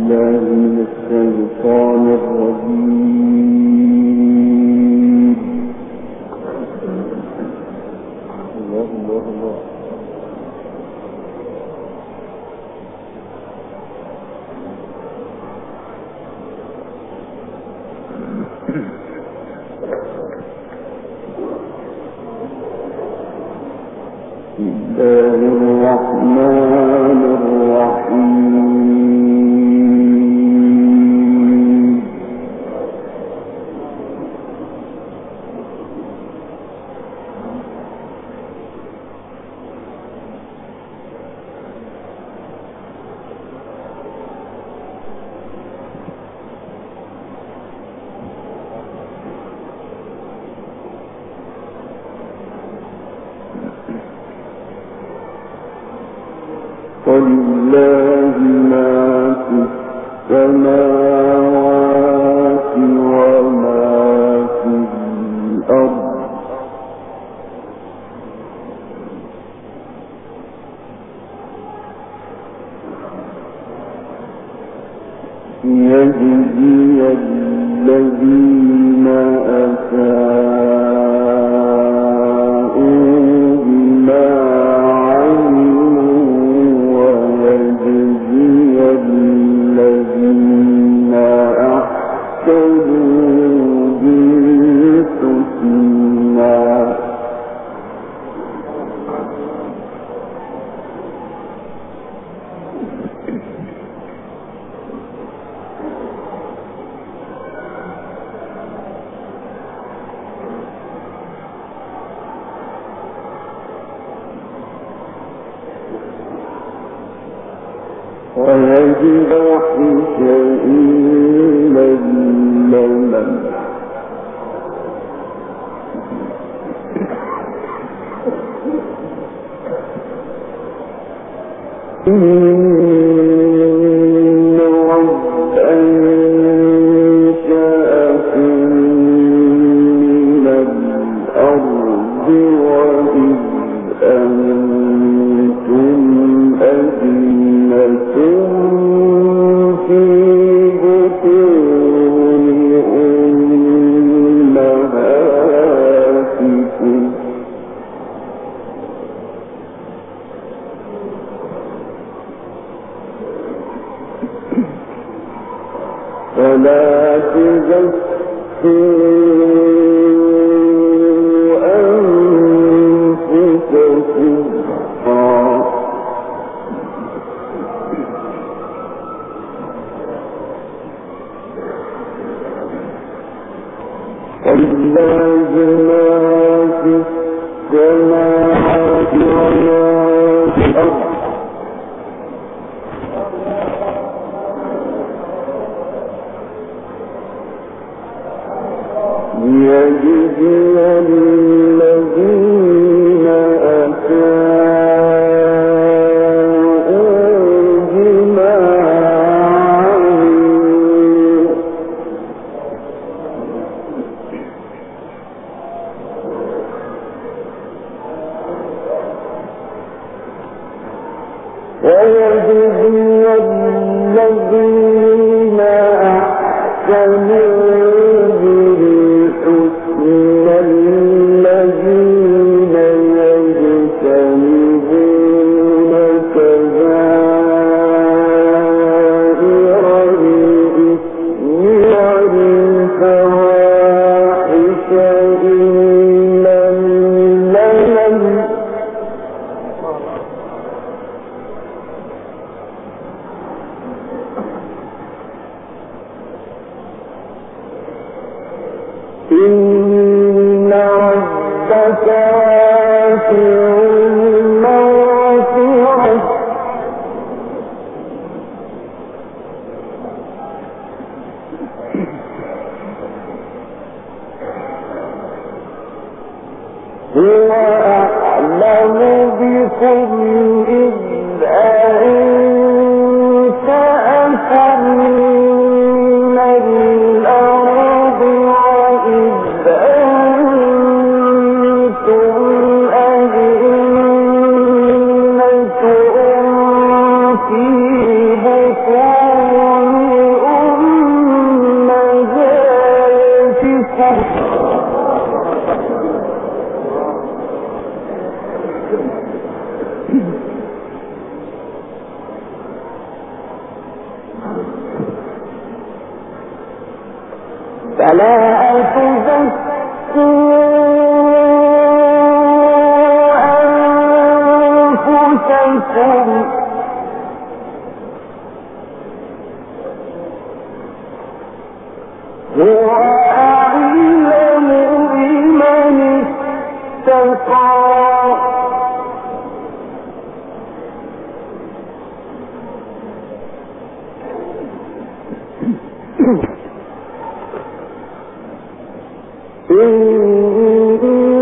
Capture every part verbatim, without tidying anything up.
ولله ما في السماوات وما في الأرض يجزي الذين أساءوا بما الذين أحسنوا بالحسنى ويجب حسين اللمن إن رب أنشأكم من الأرض وإذ أنتم أجنة في بطون أمهاتكم فلا تزكوا أنفسكم ولله ما في السماوات وما في الأرض يجزي الذين أساءوا بما عملوا ويجزي الذين أحسنوا الذين يجتنبون كبائر الإثم والفواحش إلا اللمم إن ربك واسع المغفرة هو أعلم بكم إذ أنشأكم من الأرض وإذ أنتم أجنة في بطون هو أعلم بمن اتقى إن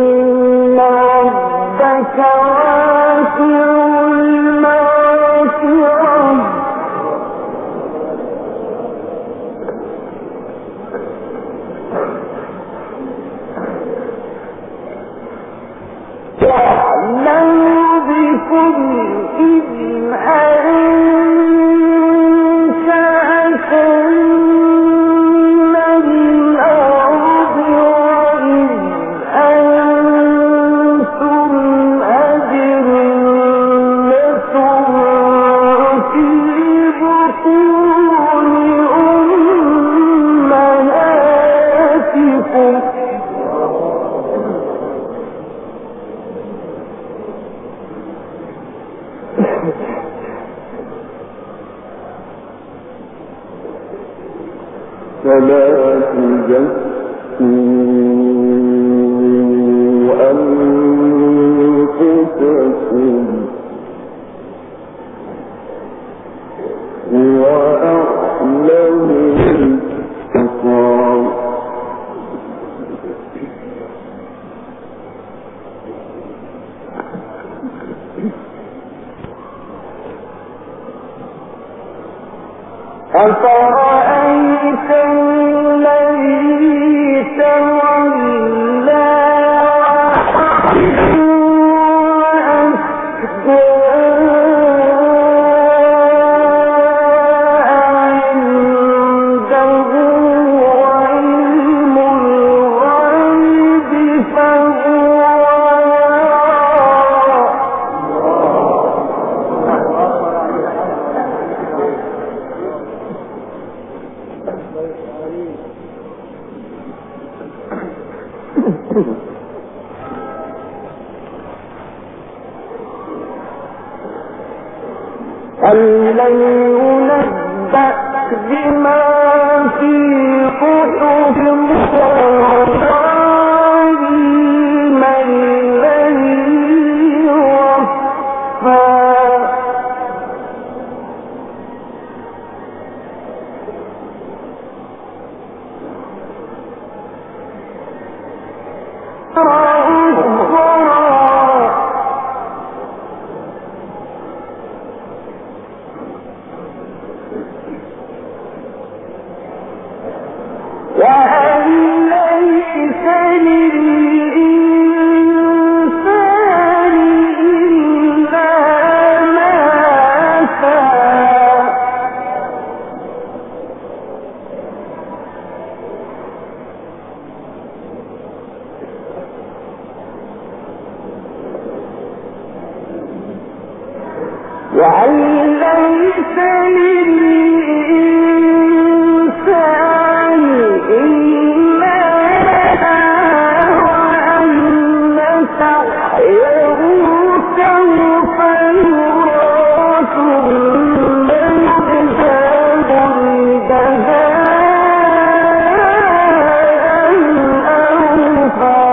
ربك واسع المغفرة يعلم بكم إذ أنشأكم من الأرض وإذ أنتم أجنة في بطون أمهاتكم فلا تزكوا أنفسكم هو أعلم بالتقوى أفرأيت الذي تولى وأكبر عنده علم الغيب فهو أَلَّنْ يُنَبَّأْ بِمَا فِي صُحُفِ إبراهيم الَّذِي وَفَّىٰ وأن ليس للإنسان إلا ما سعى وأن ليس للإنسان إلا وأن سعيه سوف يرى ثم يجزاه الجزاء الأوفى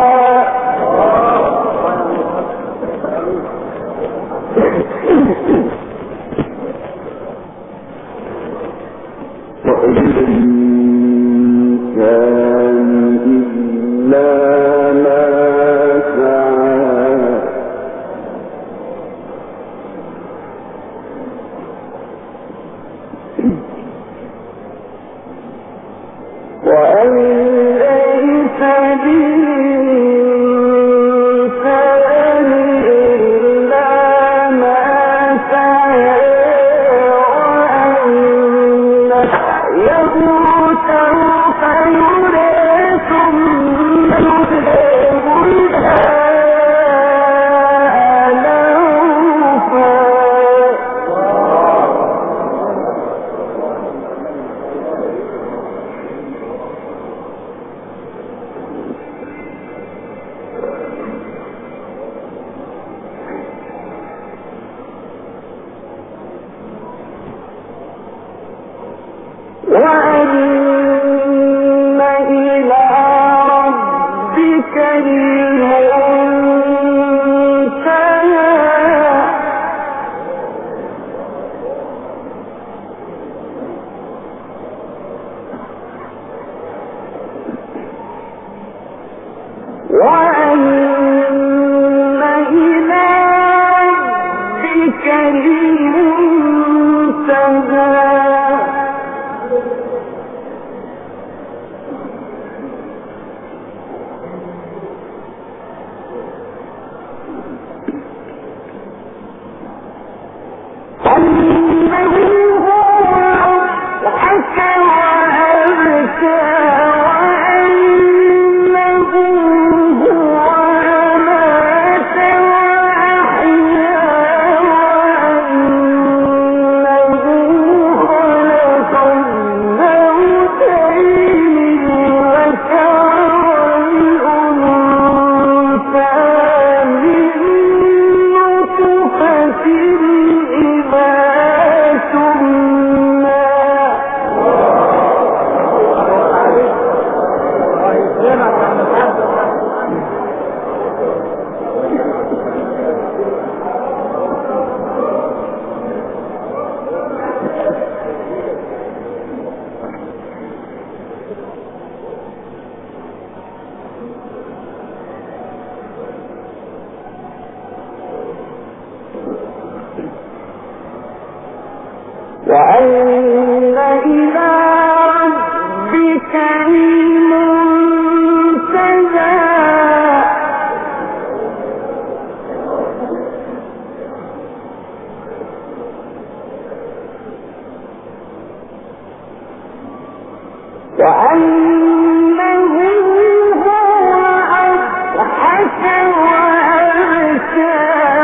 وأن إلى ربك المنتهى وأن إلى ربك المنتهى أنه هو أضحك وأبكى وأن إلى ربك المنتهى وأنه هو أضحك وأبكى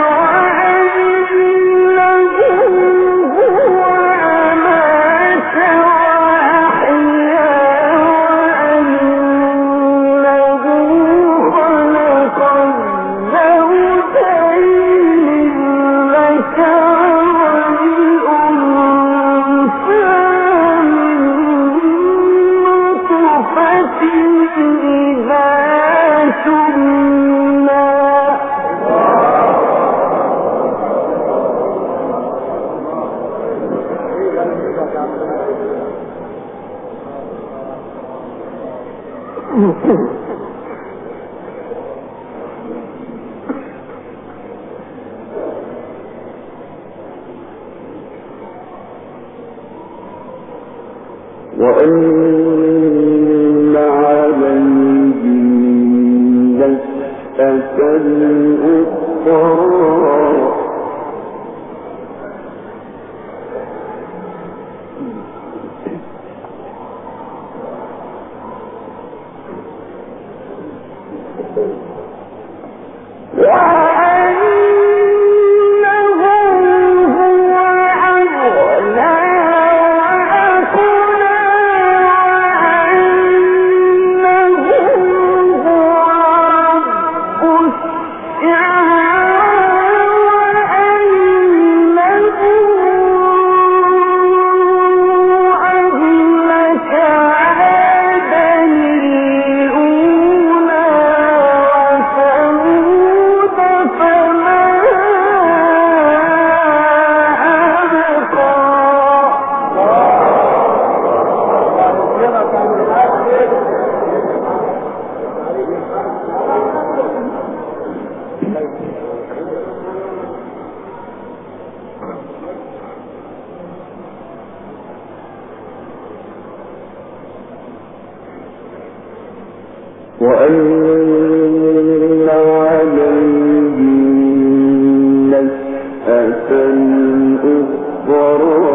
وأن عليه النشأة الأخرى وأن عليه النشأة الأخرى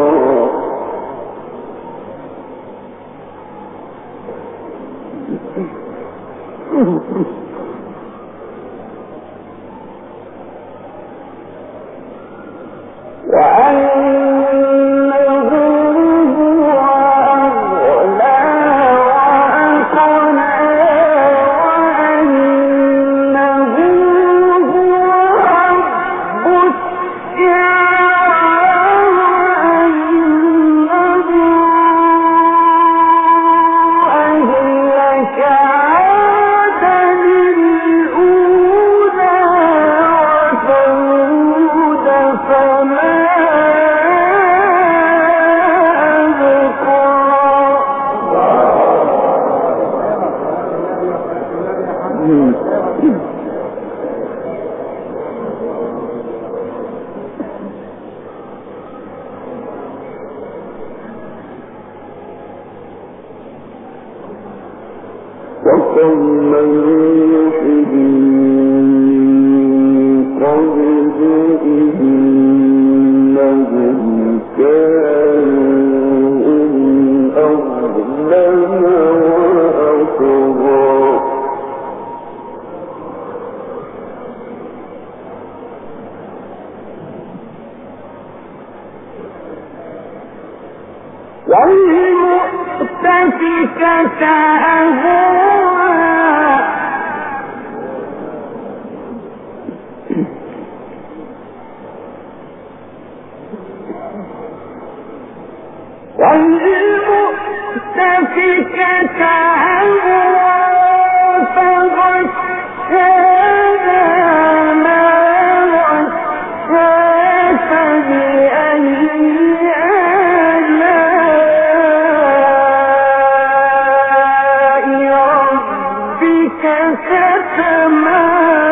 والمؤتفكة أهواء والمؤتفكة أهواء فغشاها ما غشا فبأي آلاء ربك تتمارى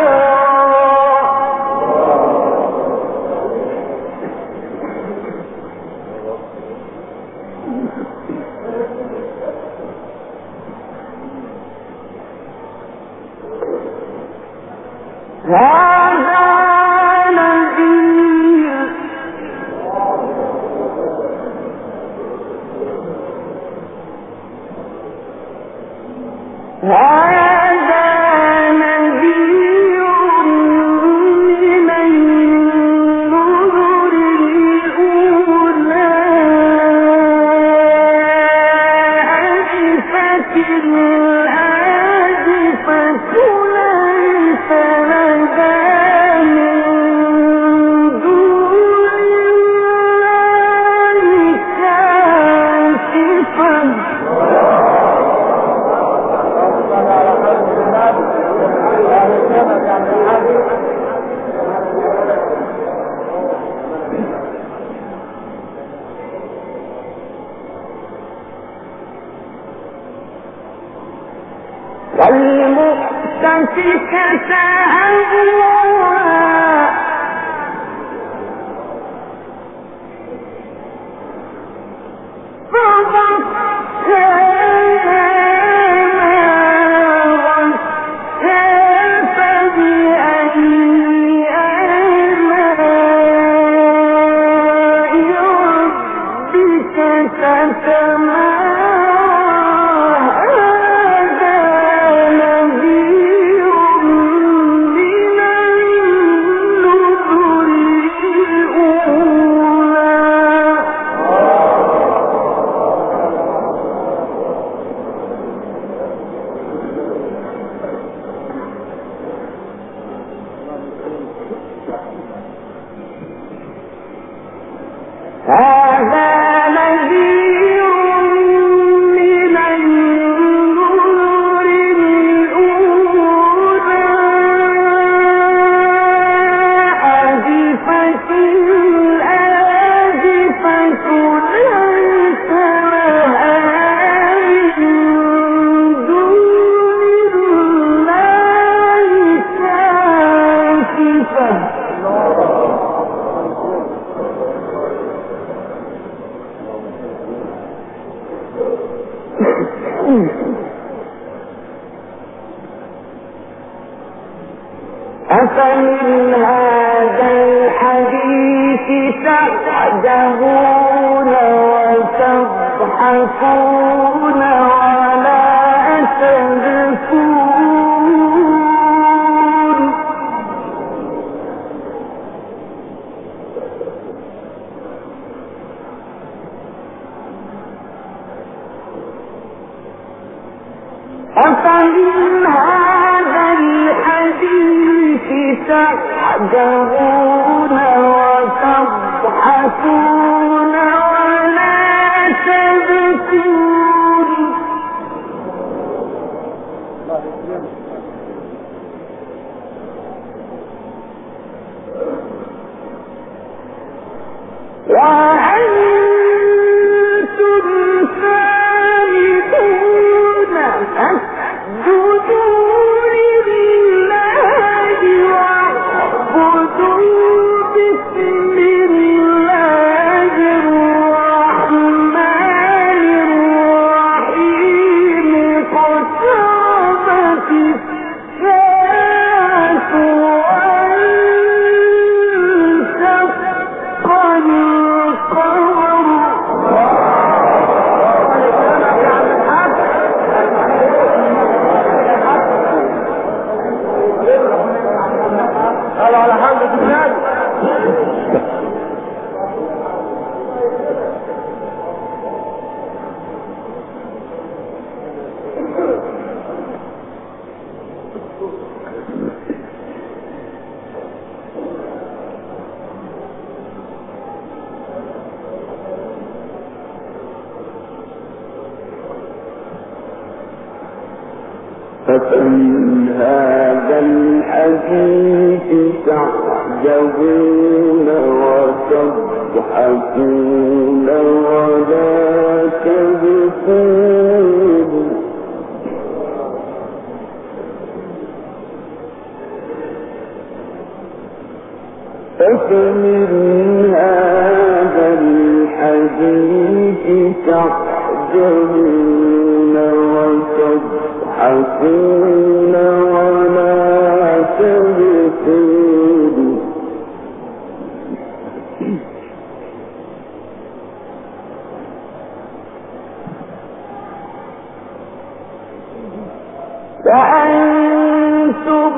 هذا نذير هذا نذير من النذر الأولى أزفت الآزفة ليس لها من دون الله كاشفة والمؤتفكة أهواء فغشاها ما غشا فبأي آلاء ربك تتمارى هذا نذير من النذر الأولى هذا نذير من النذر الأولى أزفت الآزفة ليس لها من دون الله كاشفة أفمن هذا الحديث تعجبون وتضحكون ولا تبكون أفمن هذا الحديث تعجبون وتضحكون ولا تبكون وأنتم سامدون فاسجدوا لله واعبدوا بسم الله الرحمن الرحيم اقتربت الساعة وانشق القمر. قالوا على حمد الله. فمن هذا الحديث تعجبون وتضحكون ولا تبكون. فمن هذا الحديث تعجبون وتضحكون ولا تبكون. وأنتم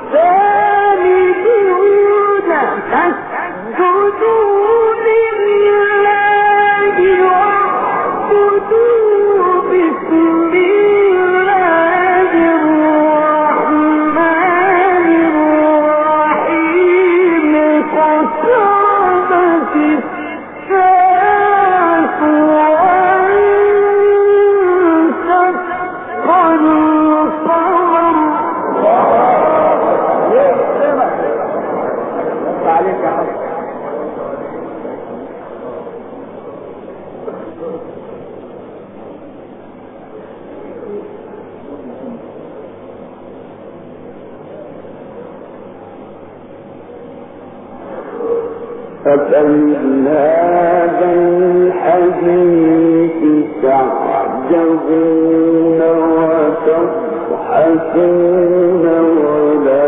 سامدون فاسجدوا لله واعبدوا بسم الله الرحمن الرحيم اقتربت الساعة وانشق القمر. عليك يا حسن. فمن هذا الحديث تعجبون وتضحكون ولا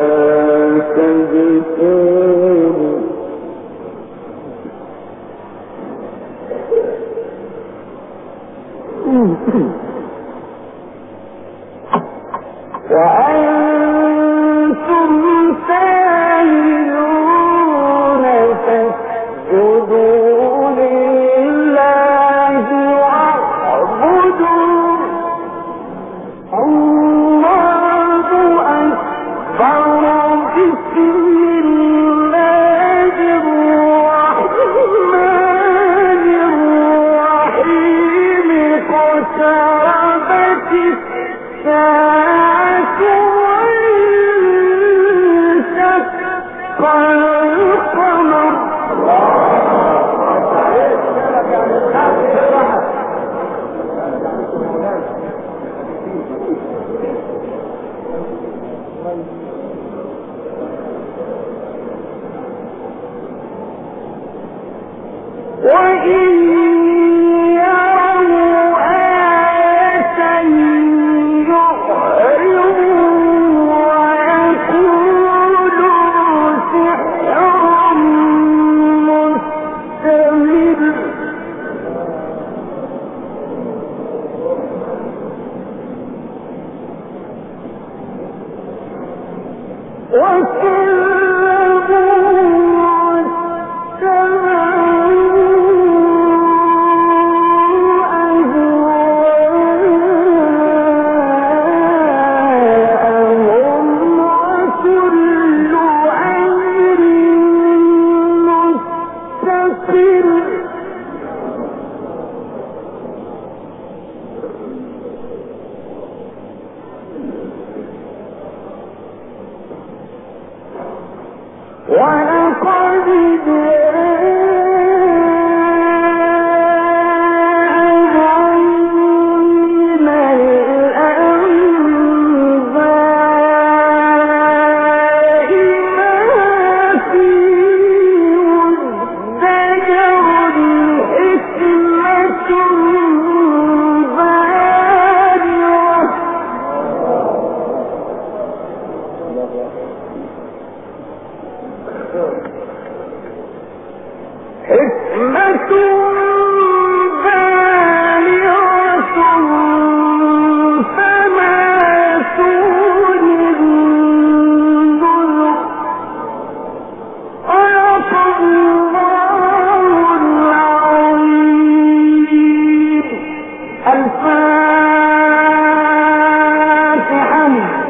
تبكون. وأنتم سامدون فاسجدوا لله واعبدوا. الله أكبر. بسم الله الرحمن الرحيم اقتربت الساعة وانشق القمر. وإن يروا آية يعرضوا ويقولوا سحر مستمر. ولا